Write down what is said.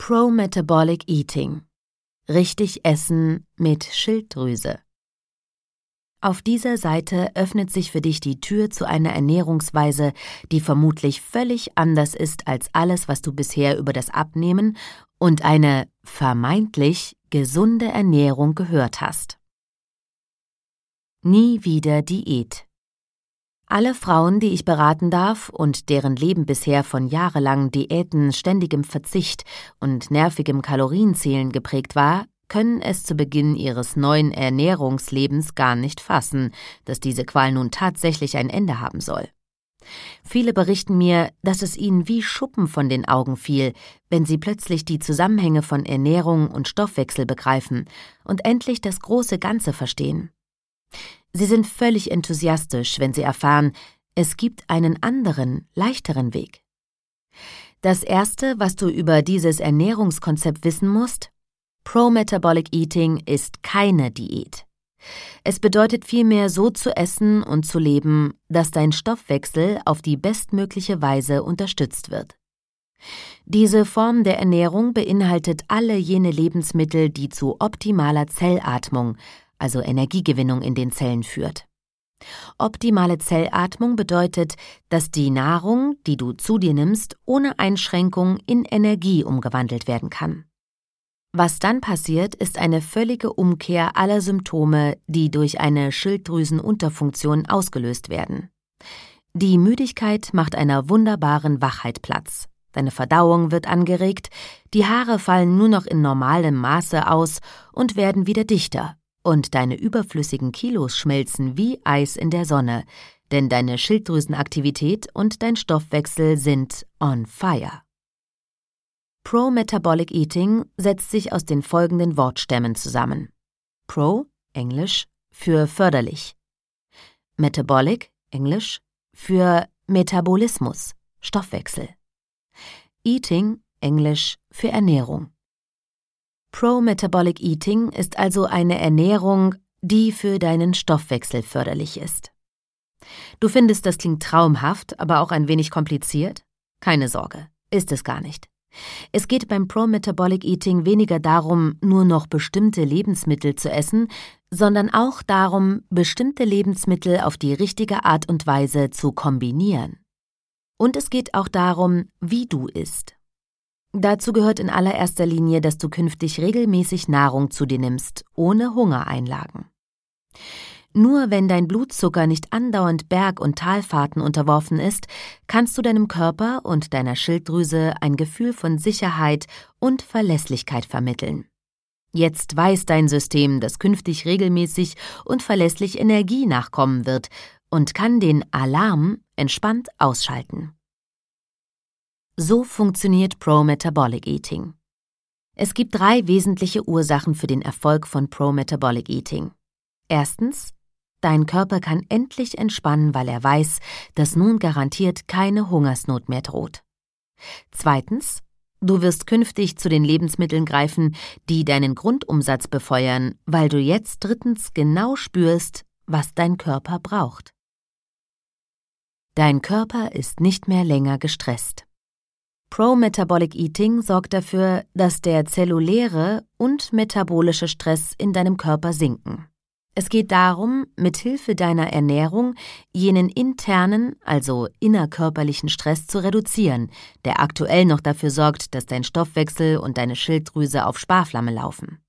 Pro-Metabolic Eating. Richtig essen mit Schilddrüse. Auf dieser Seite öffnet sich für dich die Tür zu einer Ernährungsweise, die vermutlich völlig anders ist als alles, was du bisher über das Abnehmen und eine vermeintlich gesunde Ernährung gehört hast. Nie wieder Diät. Alle Frauen, die ich beraten darf und deren Leben bisher von jahrelangen Diäten, ständigem Verzicht und nervigem Kalorienzählen geprägt war, können es zu Beginn ihres neuen Ernährungslebens gar nicht fassen, dass diese Qual nun tatsächlich ein Ende haben soll. Viele berichten mir, dass es ihnen wie Schuppen von den Augen fiel, wenn sie plötzlich die Zusammenhänge von Ernährung und Stoffwechsel begreifen und endlich das große Ganze verstehen. Sie sind völlig enthusiastisch, wenn sie erfahren, es gibt einen anderen, leichteren Weg. Das Erste, was du über dieses Ernährungskonzept wissen musst: Pro-Metabolic Eating ist keine Diät. Es bedeutet vielmehr, so zu essen und zu leben, dass dein Stoffwechsel auf die bestmögliche Weise unterstützt wird. Diese Form der Ernährung beinhaltet alle jene Lebensmittel, die zu optimaler Zellatmung, also Energiegewinnung in den Zellen, führt. Optimale Zellatmung bedeutet, dass die Nahrung, die du zu dir nimmst, ohne Einschränkung in Energie umgewandelt werden kann. Was dann passiert, ist eine völlige Umkehr aller Symptome, die durch eine Schilddrüsenunterfunktion ausgelöst werden. Die Müdigkeit macht einer wunderbaren Wachheit Platz. Deine Verdauung wird angeregt, die Haare fallen nur noch in normalem Maße aus und werden wieder dichter. Und deine überflüssigen Kilos schmelzen wie Eis in der Sonne, denn deine Schilddrüsenaktivität und dein Stoffwechsel sind on fire. Pro-Metabolic Eating setzt sich aus den folgenden Wortstämmen zusammen. Pro, Englisch, für förderlich. Metabolic, Englisch, für Metabolismus, Stoffwechsel. Eating, Englisch, für Ernährung. Pro-Metabolic Eating ist also eine Ernährung, die für deinen Stoffwechsel förderlich ist. Du findest, das klingt traumhaft, aber auch ein wenig kompliziert? Keine Sorge, ist es gar nicht. Es geht beim Pro-Metabolic Eating weniger darum, nur noch bestimmte Lebensmittel zu essen, sondern auch darum, bestimmte Lebensmittel auf die richtige Art und Weise zu kombinieren. Und es geht auch darum, wie du isst. Dazu gehört in allererster Linie, dass du künftig regelmäßig Nahrung zu dir nimmst, ohne Hungereinlagen. Nur wenn dein Blutzucker nicht andauernd Berg- und Talfahrten unterworfen ist, kannst du deinem Körper und deiner Schilddrüse ein Gefühl von Sicherheit und Verlässlichkeit vermitteln. Jetzt weiß dein System, dass künftig regelmäßig und verlässlich Energie nachkommen wird und kann den Alarm entspannt ausschalten. So funktioniert Pro-Metabolic Eating. Es gibt 3 wesentliche Ursachen für den Erfolg von Pro-Metabolic Eating. Erstens: Dein Körper kann endlich entspannen, weil er weiß, dass nun garantiert keine Hungersnot mehr droht. Zweitens: Du wirst künftig zu den Lebensmitteln greifen, die deinen Grundumsatz befeuern, weil du jetzt drittens genau spürst, was dein Körper braucht. Dein Körper ist nicht mehr länger gestresst. Pro-Metabolic Eating sorgt dafür, dass der zelluläre und metabolische Stress in deinem Körper sinken. Es geht darum, mithilfe deiner Ernährung jenen internen, also innerkörperlichen Stress zu reduzieren, der aktuell noch dafür sorgt, dass dein Stoffwechsel und deine Schilddrüse auf Sparflamme laufen.